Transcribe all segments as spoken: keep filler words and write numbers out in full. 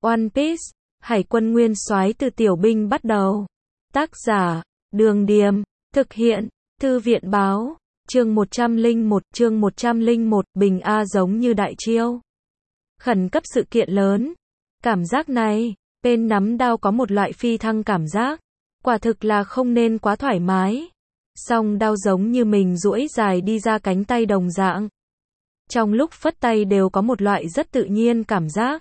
One Piece, Hải quân nguyên soái từ tiểu binh bắt đầu. Tác giả, Đường Điềm, thực hiện, Thư viện báo, chương một trăm lẻ một, chương một trăm lẻ một, Bình A giống như đại chiêu. Khẩn cấp sự kiện lớn. Cảm giác này, bên nắm đao có một loại phi thăng cảm giác. Quả thực là không nên quá thoải mái. Song đao giống như mình duỗi dài đi ra cánh tay đồng dạng. Trong lúc phất tay đều có một loại rất tự nhiên cảm giác.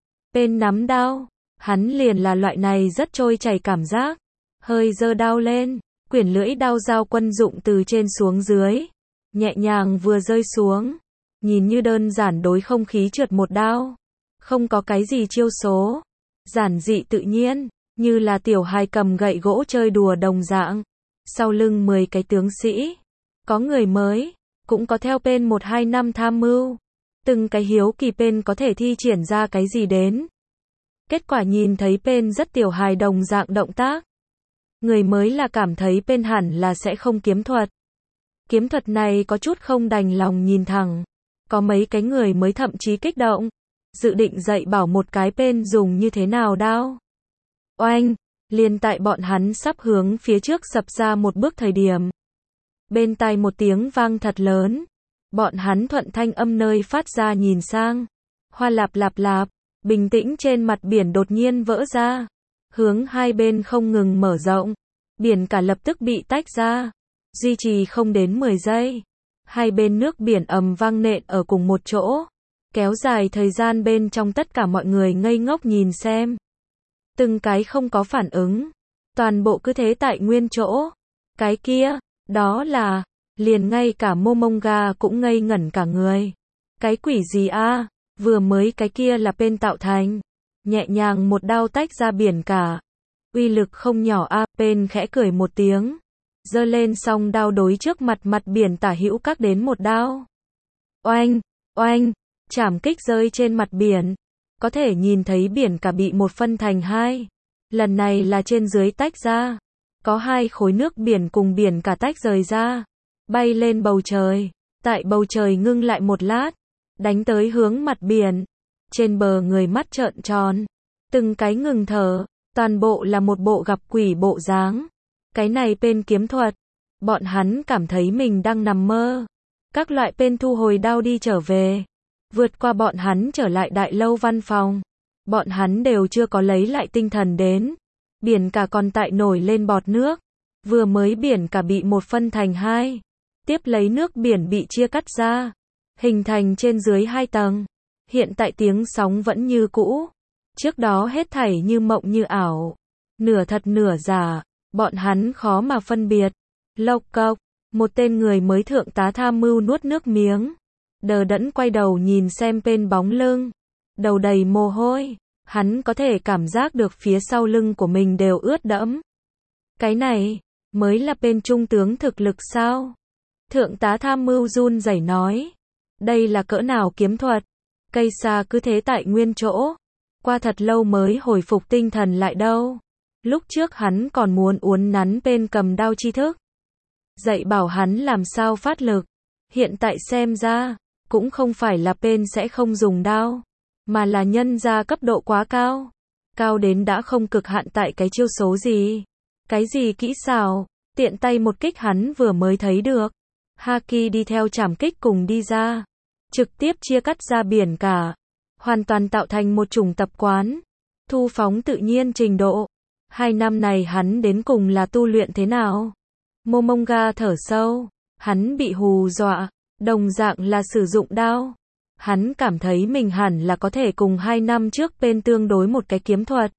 Bên nắm đao, hắn liền là loại này rất trôi chảy cảm giác. Hơi giơ đao lên, quyển lưỡi đao giao quân dụng từ trên xuống dưới. Nhẹ nhàng vừa rơi xuống. Nhìn như đơn giản đối không khí trượt một đao. Không có cái gì chiêu số. Giản dị tự nhiên, như là tiểu hài cầm gậy gỗ chơi đùa đồng dạng. Sau lưng mười cái tướng sĩ. Có người mới, cũng có theo bên một hai năm tham mưu. Từng cái hiếu kỳ bên có thể thi triển ra cái gì đến. Kết quả nhìn thấy bên rất tiểu hài đồng dạng động tác. Người mới là cảm thấy bên hẳn là sẽ không kiếm thuật. Kiếm thuật này có chút không đành lòng nhìn thẳng. Có mấy cái người mới thậm chí kích động. Dự định dạy bảo một cái bên dùng như thế nào đao. Oanh, liền tại bọn hắn sắp hướng phía trước sập ra một bước thời điểm. Bên tai một tiếng vang thật lớn. Bọn hắn thuận thanh âm nơi phát ra nhìn sang. Hoa lạp lạp lạp, bình tĩnh trên mặt biển đột nhiên vỡ ra. Hướng hai bên không ngừng mở rộng. Biển cả lập tức bị tách ra. Duy trì không đến mười giây. Hai bên nước biển ầm vang nện ở cùng một chỗ. Kéo dài thời gian bên trong tất cả mọi người ngây ngốc nhìn xem. Từng cái không có phản ứng. Toàn bộ cứ thế tại nguyên chỗ. Cái kia, đó là, liền ngay cả Momonga cũng ngây ngẩn cả người. Cái quỷ gì a? Vừa mới cái kia là bên tạo thành. Nhẹ nhàng một đao tách ra biển cả. Uy lực không nhỏ a. Bên khẽ cười một tiếng. Giơ lên song đao đối trước mặt mặt biển tả hữu các đến một đao. Oanh, oanh, chảm kích rơi trên mặt biển. Có thể nhìn thấy biển cả bị một phân thành hai. Lần này là trên dưới tách ra. Có hai khối nước biển cùng biển cả tách rời ra. Bay lên bầu trời. Tại bầu trời ngưng lại một lát. Đánh tới hướng mặt biển. Trên bờ người mắt trợn tròn. Từng cái ngừng thở. Toàn bộ là một bộ gặp quỷ bộ dáng. Cái này bên kiếm thuật. Bọn hắn cảm thấy mình đang nằm mơ. Các loại bên thu hồi đao đi trở về. Vượt qua bọn hắn trở lại đại lâu văn phòng. Bọn hắn đều chưa có lấy lại tinh thần đến. Biển cả còn tại nổi lên bọt nước. Vừa mới biển cả bị một phân thành hai. Tiếp lấy nước biển bị chia cắt ra. Hình thành trên dưới hai tầng. Hiện tại tiếng sóng vẫn như cũ. Trước đó hết thảy như mộng như ảo. Nửa thật nửa giả. Bọn hắn khó mà phân biệt. Lộc cộc. Một tên người mới thượng tá tham mưu nuốt nước miếng. Đờ đẫn quay đầu nhìn xem bên bóng lưng. Đầu đầy mồ hôi. Hắn có thể cảm giác được phía sau lưng của mình đều ướt đẫm. Cái này, mới là bên trung tướng thực lực sao? Thượng tá tham mưu run rẩy nói. Đây là cỡ nào kiếm thuật? Cây xa cứ thế tại nguyên chỗ. Qua thật lâu mới hồi phục tinh thần lại đâu. Lúc trước hắn còn muốn uốn nắn bên cầm đao tri thức. Dạy bảo hắn làm sao phát lực. Hiện tại xem ra, cũng không phải là bên sẽ không dùng đao. Mà là nhân ra cấp độ quá cao. Cao đến đã không cực hạn tại cái chiêu số gì. Cái gì kỹ xảo, tiện tay một kích hắn vừa mới thấy được. Haki đi theo chảm kích cùng đi ra. Trực tiếp chia cắt ra biển cả. Hoàn toàn tạo thành một chủng tập quán. Thu phóng tự nhiên trình độ. Hai năm này hắn đến cùng là tu luyện thế nào? Momonga thở sâu. Hắn bị hù dọa. Đồng dạng là sử dụng đao. Hắn cảm thấy mình hẳn là có thể cùng hai năm trước bên tương đối một cái kiếm thuật.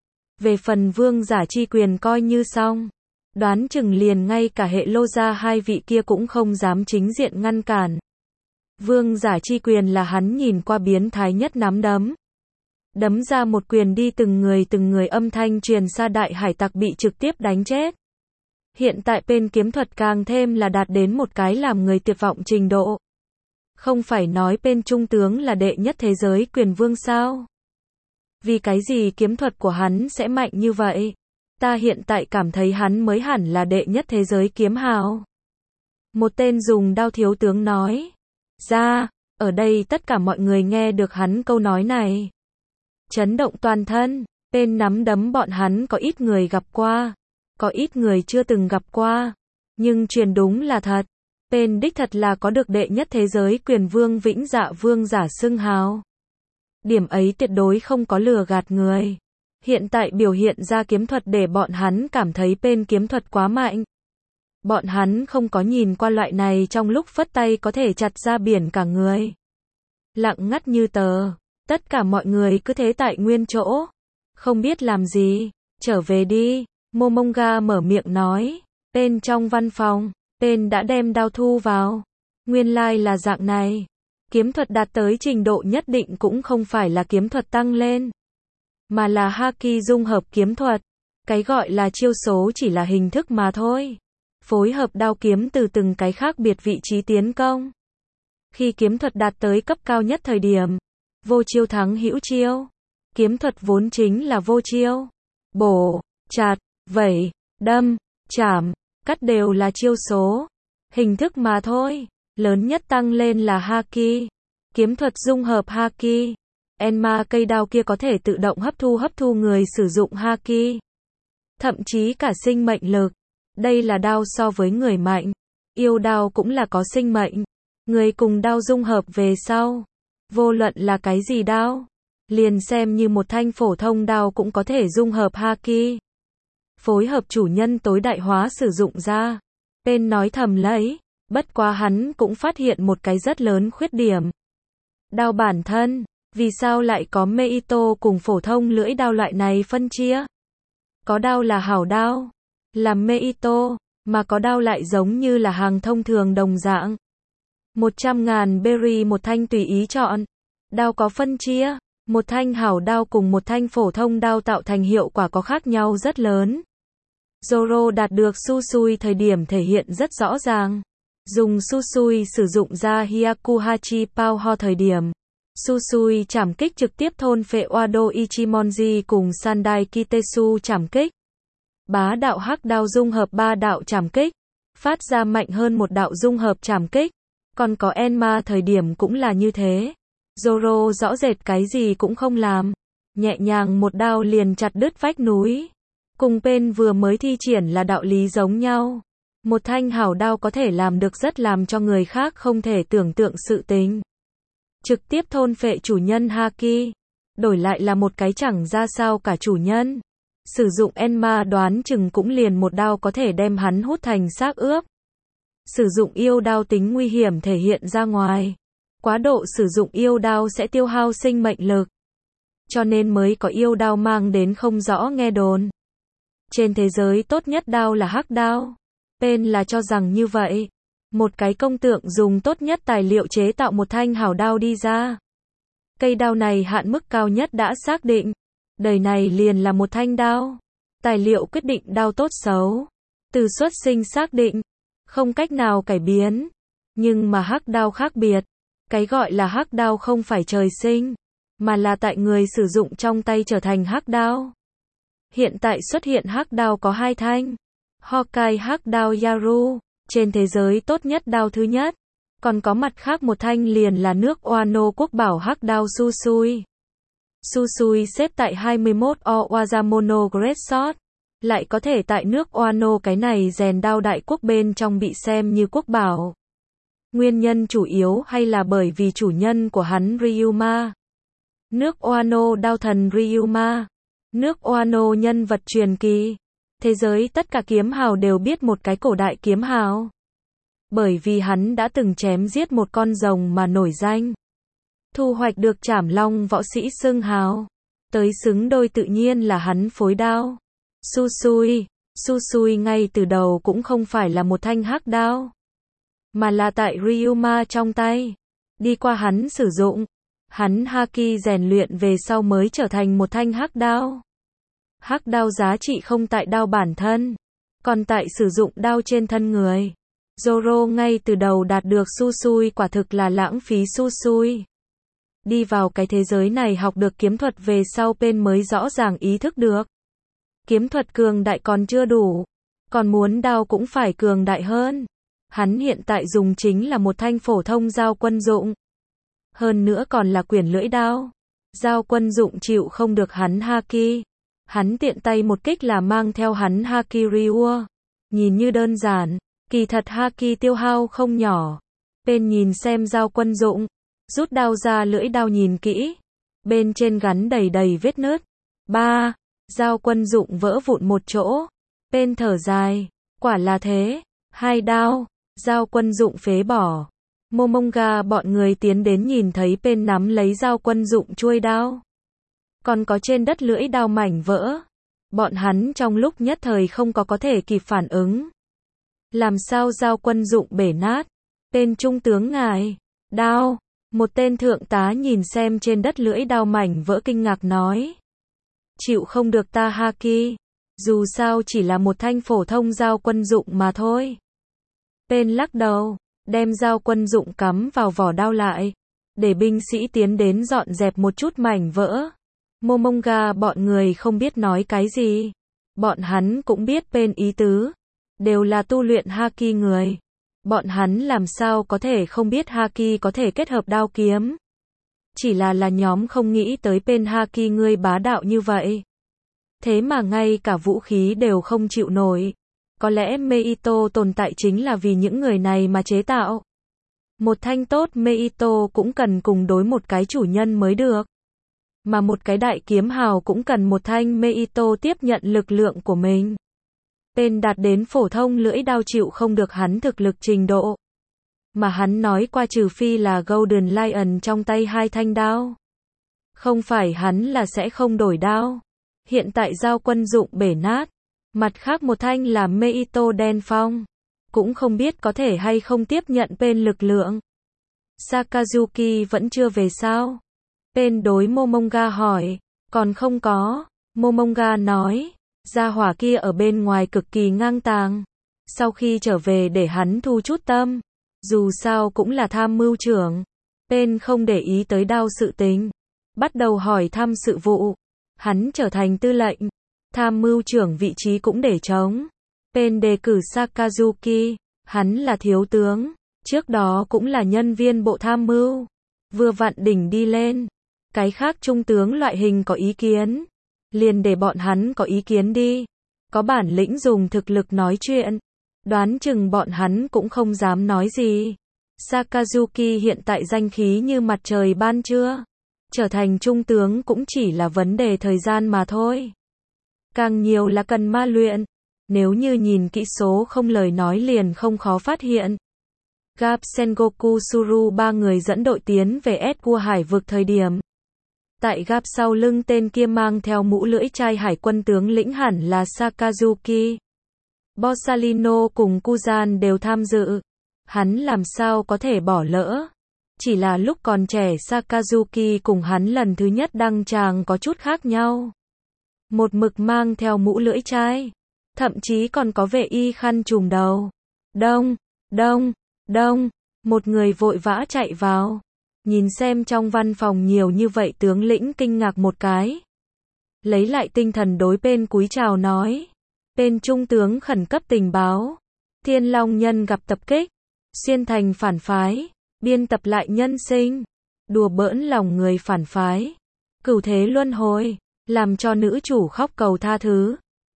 Về phần vương giả chi quyền coi như xong. Đoán chừng liền ngay cả hệ lô gia hai vị kia cũng không dám chính diện ngăn cản. Vương giả chi quyền là hắn nhìn qua biến thái nhất nắm đấm. Đấm ra một quyền đi từng người từng người âm thanh truyền xa đại hải tặc bị trực tiếp đánh chết. Hiện tại bên kiếm thuật càng thêm là đạt đến một cái làm người tuyệt vọng trình độ. Không phải nói bên trung tướng là đệ nhất thế giới quyền vương sao? Vì cái gì kiếm thuật của hắn sẽ mạnh như vậy? Ta hiện tại cảm thấy hắn mới hẳn là đệ nhất thế giới kiếm hào. Một tên dùng đao thiếu tướng nói. Ra, ở đây tất cả mọi người nghe được hắn câu nói này. chấn động toàn thân. Tên nắm đấm bọn hắn có ít người gặp qua, có ít người chưa từng gặp qua. Nhưng truyền đúng là thật. Tên đích thật là có được đệ nhất thế giới quyền vương vĩnh dạ vương giả xưng hào. Điểm ấy tuyệt đối không có lừa gạt người. Hiện tại biểu hiện ra kiếm thuật để bọn hắn cảm thấy bên kiếm thuật quá mạnh. Bọn hắn không có nhìn qua loại này trong lúc phất tay có thể chặt ra biển cả người. Lặng ngắt như tờ. Tất cả mọi người cứ thế tại nguyên chỗ. Không biết làm gì. Trở về đi. Momonga mở miệng nói. Bên trong văn phòng. Tên đã đem đao thu vào. Nguyên lai là dạng này. Kiếm thuật đạt tới trình độ nhất định cũng không phải là kiếm thuật tăng lên. Mà là haki dung hợp kiếm thuật. Cái gọi là chiêu số chỉ là hình thức mà thôi. Phối hợp đao kiếm từ từng cái khác biệt vị trí tiến công. Khi kiếm thuật đạt tới cấp cao nhất thời điểm, vô chiêu thắng hữu chiêu. Kiếm thuật vốn chính là vô chiêu. Bổ, chặt, vẩy, đâm, chảm, cắt đều là chiêu số. Hình thức mà thôi. Lớn nhất tăng lên là haki. Kiếm thuật dung hợp haki. Enma cây đao kia có thể tự động hấp thu hấp thu người sử dụng haki. Thậm chí cả sinh mệnh lực. Đây là đao so với người mạnh. Yêu đao cũng là có sinh mệnh. Người cùng đao dung hợp về sau. Vô luận là cái gì đao. Liền xem như một thanh phổ thông đao cũng có thể dung hợp haki. Phối hợp chủ nhân tối đại hóa sử dụng ra. Tên nói thầm lấy. Bất quá hắn cũng phát hiện một cái rất lớn khuyết điểm. Đao bản thân. Vì sao lại có Meito cùng phổ thông lưỡi đao loại này phân chia? Có đao là hảo đao. Là Meito. Mà có đao lại giống như là hàng thông thường đồng dạng. Một trăm ngàn berry một thanh tùy ý chọn. Đao có phân chia. Một thanh hảo đao cùng một thanh phổ thông đao tạo thành hiệu quả có khác nhau rất lớn. Zoro đạt được Susui thời điểm thể hiện rất rõ ràng. Dùng Susui sử dụng ra Hyakuhachi Power thời điểm. Susui chảm kích trực tiếp thôn phệ Wado Ichimonji cùng Sandai Kitesu chảm kích. Bá đạo hắc đao dung hợp ba đạo chảm kích. Phát ra mạnh hơn một đạo dung hợp chảm kích. Còn có Enma thời điểm cũng là như thế. Zoro rõ rệt cái gì cũng không làm. Nhẹ nhàng một đao liền chặt đứt vách núi. Cùng bên vừa mới thi triển là đạo lý giống nhau. Một thanh hảo đao có thể làm được rất làm cho người khác không thể tưởng tượng sự tình. Trực tiếp thôn phệ chủ nhân haki. Đổi lại là một cái chẳng ra sao cả chủ nhân. Sử dụng Enma đoán chừng cũng liền một đao có thể đem hắn hút thành xác ướp. Sử dụng yêu đao tính nguy hiểm thể hiện ra ngoài. Quá độ sử dụng yêu đao sẽ tiêu hao sinh mệnh lực. Cho nên mới có yêu đao mang đến không rõ nghe đồn. Trên thế giới tốt nhất đao là hắc đao. Pen là cho rằng như vậy. Một cái công tượng dùng tốt nhất tài liệu chế tạo một thanh hảo đao đi ra. Cây đao này hạn mức cao nhất đã xác định. Đời này liền là một thanh đao. Tài liệu quyết định đao tốt xấu. Từ xuất sinh xác định. Không cách nào cải biến. Nhưng mà hắc đao khác biệt. Cái gọi là hắc đao không phải trời sinh. Mà là tại người sử dụng trong tay trở thành hắc đao. Hiện tại xuất hiện hắc đao có hai thanh. Hokkai hắc đao Yaru. Trên thế giới tốt nhất đao thứ nhất. Còn có mặt khác một thanh liền là nước Wano quốc bảo hắc đao Susui. Susui xếp tại hai mươi mốt Owazamono Great Sword. Lại có thể tại nước Wano cái này rèn đao đại quốc bên trong bị xem như quốc bảo. Nguyên nhân chủ yếu hay là bởi vì chủ nhân của hắn Ryuma. Nước Wano đao thần Ryuma. Nước Wano nhân vật truyền kỳ. Thế giới tất cả kiếm hào đều biết một cái cổ đại kiếm hào. Bởi vì hắn đã từng chém giết một con rồng mà nổi danh. Thu hoạch được Trảm Long võ sĩ xưng hào. Tới xứng đôi tự nhiên là hắn phối đao. Susui. Susui ngay từ đầu cũng không phải là một thanh hắc đao. Mà là tại Ryuma trong tay. Đi qua hắn sử dụng. Hắn haki rèn luyện về sau mới trở thành một thanh hắc đao. Hắc đao giá trị không tại đao bản thân. Còn tại sử dụng đao trên thân người. Zoro ngay từ đầu đạt được Susui quả thực là lãng phí Susui. Đi vào cái thế giới này học được kiếm thuật về sau bên mới rõ ràng ý thức được. Kiếm thuật cường đại còn chưa đủ. Còn muốn đao cũng phải cường đại hơn. Hắn hiện tại dùng chính là một thanh phổ thông dao quân dụng. Hơn nữa còn là quyển lưỡi đao. Giao Quân Dụng chịu không được hắn haki. Hắn tiện tay một kích là mang theo hắn haki Ryu. Nhìn như đơn giản, kỳ thật haki tiêu hao không nhỏ. Bên nhìn xem Giao Quân Dụng, rút đao ra lưỡi đao nhìn kỹ. Bên trên gắn đầy đầy vết nứt. Ba, Giao Quân Dụng vỡ vụn một chỗ. Bên thở dài, quả là thế. Hai đao, Giao Quân Dụng phế bỏ. Momonga bọn người tiến đến nhìn thấy bên nắm lấy Giao Quân Dụng chuôi đao. Còn có trên đất lưỡi đao mảnh vỡ. Bọn hắn trong lúc nhất thời không có có thể kịp phản ứng. Làm sao Giao Quân Dụng bể nát? Tên trung tướng ngài, đao. Một tên thượng tá nhìn xem trên đất lưỡi đao mảnh vỡ kinh ngạc nói. Chịu không được ta haki. Dù sao chỉ là một thanh phổ thông Giao Quân Dụng mà thôi. Tên lắc đầu, đem Giao Quân Dụng cắm vào vỏ đao lại. Để binh sĩ tiến đến dọn dẹp một chút mảnh vỡ. Momonga bọn người không biết nói cái gì. Bọn hắn cũng biết bên ý tứ. Đều là tu luyện haki người. Bọn hắn làm sao có thể không biết haki có thể kết hợp đao kiếm. Chỉ là là nhóm không nghĩ tới bên haki ngươi bá đạo như vậy. Thế mà ngay cả vũ khí đều không chịu nổi. Có lẽ Meito tồn tại chính là vì những người này mà chế tạo. Một thanh tốt Meito cũng cần cùng đối một cái chủ nhân mới được. Mà một cái đại kiếm hào cũng cần một thanh Meito tiếp nhận lực lượng của mình. Tên đạt đến phổ thông lưỡi đao chịu không được hắn thực lực trình độ. Mà hắn nói qua trừ phi là Golden Lion trong tay hai thanh đao. Không phải hắn là sẽ không đổi đao. Hiện tại Giao Quân Dụng bể nát. Mặt khác một thanh là Meito đen phong. Cũng không biết có thể hay không tiếp nhận bên lực lượng. Sakazuki vẫn chưa về sao? Bên đối Momonga hỏi. Còn không có. Momonga nói. Gia hỏa kia ở bên ngoài cực kỳ ngang tàng. Sau khi trở về để hắn thu chút tâm. Dù sao cũng là tham mưu trưởng. Bên không để ý tới đao sự tình. Bắt đầu hỏi thăm sự vụ. Hắn trở thành tư lệnh. Tham mưu trưởng vị trí cũng để trống. Bên đề cử Sakazuki. Hắn là thiếu tướng. Trước đó cũng là nhân viên bộ tham mưu. Vừa vặn đỉnh đi lên. Cái khác trung tướng loại hình có ý kiến. Liền để bọn hắn có ý kiến đi. Có bản lĩnh dùng thực lực nói chuyện. Đoán chừng bọn hắn cũng không dám nói gì. Sakazuki hiện tại danh khí như mặt trời ban trưa. Trở thành trung tướng cũng chỉ là vấn đề thời gian mà thôi. Càng nhiều là cần ma luyện. Nếu như nhìn kỹ số không lời nói liền không khó phát hiện. Garp Sengoku Suru ba người dẫn đội tiến về Edgewater hải vực thời điểm. Tại Garp sau lưng tên kia mang theo mũ lưỡi chai hải quân tướng lĩnh hẳn là Sakazuki. Borsalino cùng Kuzan đều tham dự. Hắn làm sao có thể bỏ lỡ. Chỉ là lúc còn trẻ Sakazuki cùng hắn lần thứ nhất đăng tràng có chút khác nhau. Một mực mang theo mũ lưỡi chai. Thậm chí còn có vệ y khăn trùm đầu. Đông, đông, đông. Một người vội vã chạy vào. Nhìn xem trong văn phòng nhiều như vậy tướng lĩnh kinh ngạc một cái. Lấy lại tinh thần đối bên cúi chào nói. Bên trung tướng khẩn cấp tình báo. Thiên Long nhân gặp tập kích. Xuyên thành phản phái. Biên tập lại nhân sinh. Đùa bỡn lòng người phản phái. Cửu thế luân hồi. Làm cho nữ chủ khóc cầu tha thứ.